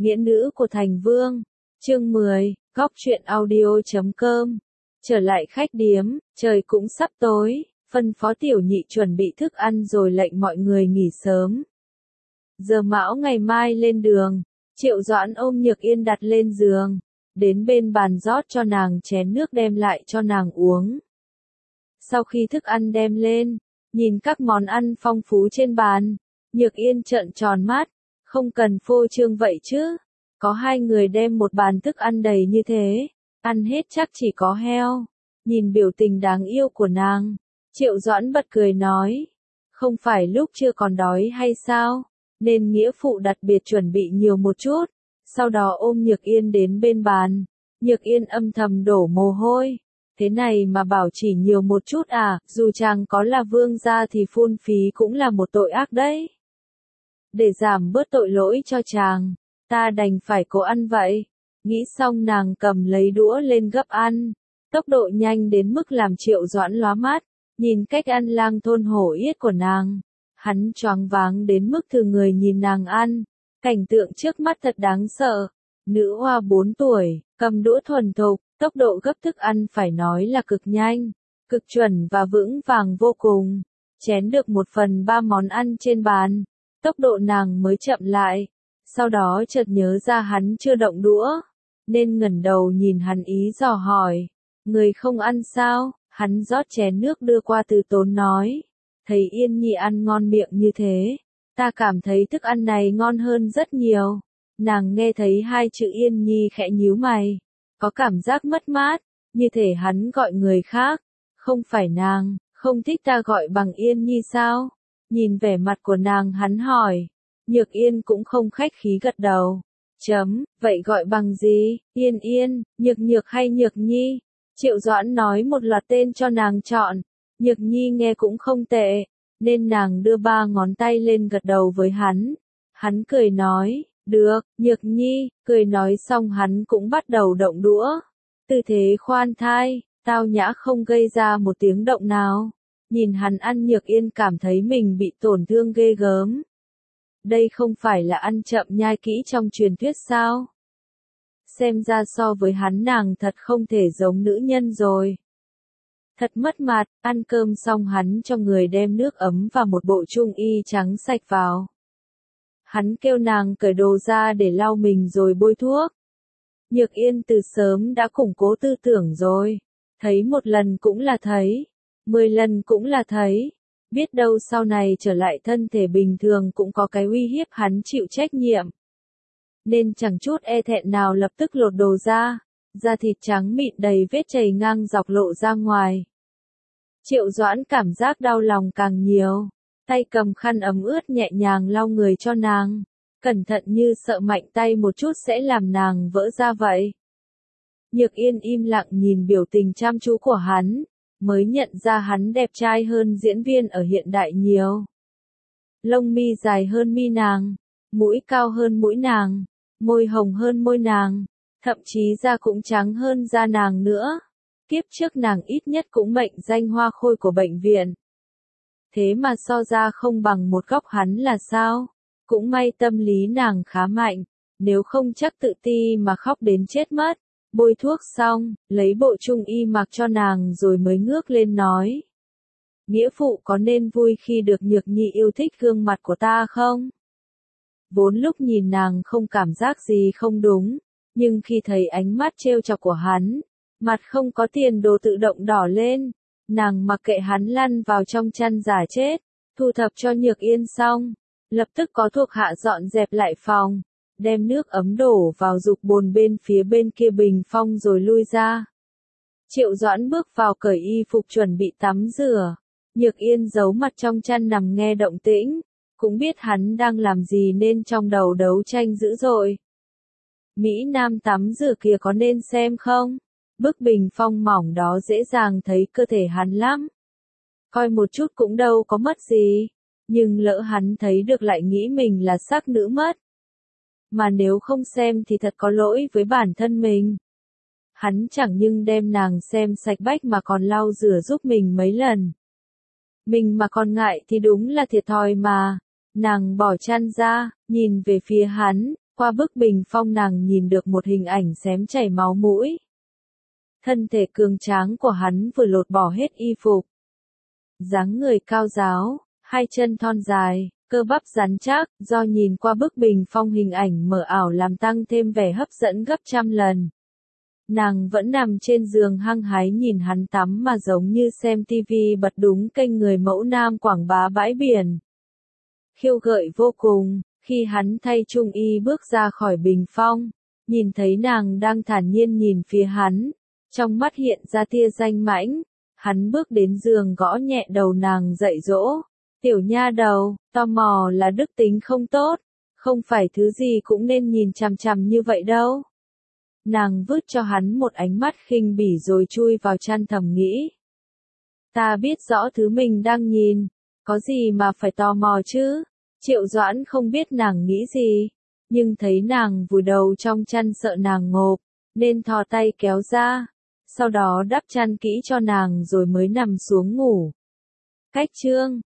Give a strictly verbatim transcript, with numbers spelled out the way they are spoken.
Nghĩa nữ của thành vương. Chương mười, góc truyện audio chấm com. Trở lại khách điếm, trời cũng sắp tối, phân phó tiểu nhị chuẩn bị thức ăn rồi lệnh mọi người nghỉ sớm. Giờ mão ngày mai lên đường, Triệu Doãn ôm Nhược Yên đặt lên giường, đến bên bàn rót cho nàng chén nước đem lại cho nàng uống. Sau khi thức ăn đem lên, nhìn các món ăn phong phú trên bàn, Nhược Yên trợn tròn mắt, không cần phô trương vậy chứ, có hai người đem một bàn thức ăn đầy như thế, ăn hết chắc chỉ có heo. Nhìn biểu tình đáng yêu của nàng, Triệu Doãn bật cười nói, không phải lúc chưa còn đói hay sao, nên nghĩa phụ đặc biệt chuẩn bị nhiều một chút, sau đó ôm Nhược Yên đến bên bàn, Nhược Yên âm thầm đổ mồ hôi, thế này mà bảo chỉ nhiều một chút à, dù chàng có là vương gia thì phung phí cũng là một tội ác đấy. Để giảm bớt tội lỗi cho chàng, ta đành phải cố ăn vậy. Nghĩ xong nàng cầm lấy đũa lên gấp ăn, tốc độ nhanh đến mức làm Triệu Doãn lóa mắt, nhìn cách ăn lang thôn hổ yết của nàng. Hắn choáng váng đến mức thừa người nhìn nàng ăn, cảnh tượng trước mắt thật đáng sợ. Nữ hoa bốn tuổi, cầm đũa thuần thục, tốc độ gấp thức ăn phải nói là cực nhanh, cực chuẩn và vững vàng vô cùng. Chén được một phần ba món ăn trên bàn, tốc độ nàng mới chậm lại, sau đó chợt nhớ ra hắn chưa động đũa, nên ngẩng đầu nhìn hắn ý dò hỏi, người không ăn sao? Hắn rót chén nước đưa qua từ tốn nói, thấy Yên Nhi ăn ngon miệng như thế, ta cảm thấy thức ăn này ngon hơn rất nhiều. Nàng nghe thấy hai chữ Yên Nhi khẽ nhíu mày, có cảm giác mất mát, như thể hắn gọi người khác, không phải nàng, không thích ta gọi bằng Yên Nhi sao? Nhìn vẻ mặt của nàng hắn hỏi, Nhược Yên cũng không khách khí gật đầu, chấm, vậy gọi bằng gì, Yên Yên, Nhược Nhược hay Nhược Nhi? Triệu Doãn nói một loạt tên cho nàng chọn, Nhược Nhi nghe cũng không tệ, nên nàng đưa ba ngón tay lên gật đầu với hắn. Hắn cười nói, được, Nhược Nhi, cười nói xong hắn cũng bắt đầu động đũa. Tư thế khoan thai, tao nhã không gây ra một tiếng động nào. Nhìn hắn ăn Nhược Yên cảm thấy mình bị tổn thương ghê gớm. Đây không phải là ăn chậm nhai kỹ trong truyền thuyết sao? Xem ra so với hắn nàng thật không thể giống nữ nhân rồi. Thật mất mặt, ăn cơm xong hắn cho người đem nước ấm và một bộ trung y trắng sạch vào. Hắn kêu nàng cởi đồ ra để lau mình rồi bôi thuốc. Nhược Yên từ sớm đã củng cố tư tưởng rồi. Thấy một lần cũng là thấy, mười lần cũng là thấy. Biết đâu sau này trở lại thân thể bình thường cũng có cái uy hiếp hắn chịu trách nhiệm. Nên chẳng chút e thẹn nào lập tức lột đồ ra, da thịt trắng mịn đầy vết chảy ngang dọc lộ ra ngoài. Triệu Doãn cảm giác đau lòng càng nhiều, tay cầm khăn ấm ướt nhẹ nhàng lau người cho nàng, cẩn thận như sợ mạnh tay một chút sẽ làm nàng vỡ ra vậy. Nhược Yên im lặng nhìn biểu tình chăm chú của hắn, mới nhận ra hắn đẹp trai hơn diễn viên ở hiện đại nhiều. Lông mi dài hơn mi nàng, mũi cao hơn mũi nàng, môi hồng hơn môi nàng, thậm chí da cũng trắng hơn da nàng nữa. Kiếp trước nàng ít nhất cũng mệnh danh hoa khôi của bệnh viện. Thế mà so ra không bằng một góc hắn là sao? Cũng may tâm lý nàng khá mạnh, nếu không chắc tự ti mà khóc đến chết mất. Bôi thuốc xong, lấy bộ trung y mặc cho nàng rồi mới ngước lên nói. Nghĩa phụ có nên vui khi được Nhược Nhi yêu thích gương mặt của ta không? Vốn lúc nhìn nàng không cảm giác gì không đúng, nhưng khi thấy ánh mắt trêu chọc của hắn, mặt không có tiền đồ tự động đỏ lên, nàng mặc kệ hắn lăn vào trong chăn giả chết, thu thập cho Nhược Yên xong, lập tức có thuộc hạ dọn dẹp lại phòng, đem nước ấm đổ vào dục bồn bên phía bên kia bình phong rồi lui ra. Triệu Doãn bước vào cởi y phục chuẩn bị tắm rửa, Nhược Yên giấu mặt trong chăn nằm nghe động tĩnh, cũng biết hắn đang làm gì nên trong đầu đấu tranh dữ dội. Mỹ Nam tắm rửa kia có nên xem không? Bức bình phong mỏng đó dễ dàng thấy cơ thể hắn lắm. Coi một chút cũng đâu có mất gì, nhưng lỡ hắn thấy được lại nghĩ mình là sắc nữ mất. Mà nếu không xem thì thật có lỗi với bản thân mình. Hắn chẳng nhưng đem nàng xem sạch bách mà còn lau rửa giúp mình mấy lần. Mình mà còn ngại thì đúng là thiệt thòi mà. Nàng bỏ chăn ra, nhìn về phía hắn, Qua bức bình phong nàng nhìn được một hình ảnh xém chảy máu mũi. Thân thể cường tráng của hắn vừa lột bỏ hết y phục. Dáng người cao ráo, hai chân thon dài, cơ bắp rắn chắc, do nhìn qua bức bình phong hình ảnh mờ ảo làm tăng thêm vẻ hấp dẫn gấp trăm lần. Nàng vẫn nằm trên giường hăng hái nhìn hắn tắm mà giống như xem tivi bật đúng kênh người mẫu nam quảng bá bãi biển. Khiêu gợi vô cùng, khi hắn thay trung y bước ra khỏi bình phong, nhìn thấy nàng đang thản nhiên nhìn phía hắn, trong mắt hiện ra tia danh mãnh, hắn bước đến giường gõ nhẹ đầu nàng dạy dỗ, tiểu nha đầu, tò mò là đức tính không tốt, không phải thứ gì cũng nên nhìn chằm chằm như vậy đâu. Nàng vứt cho hắn một ánh mắt khinh bỉ rồi chui vào chăn thầm nghĩ. Ta biết rõ thứ mình đang nhìn, có gì mà phải tò mò chứ? Triệu Doãn không biết nàng nghĩ gì, nhưng thấy nàng vùi đầu trong chăn sợ nàng ngộp, nên thò tay kéo ra, sau đó đắp chăn kỹ cho nàng rồi mới nằm xuống ngủ. Cách chương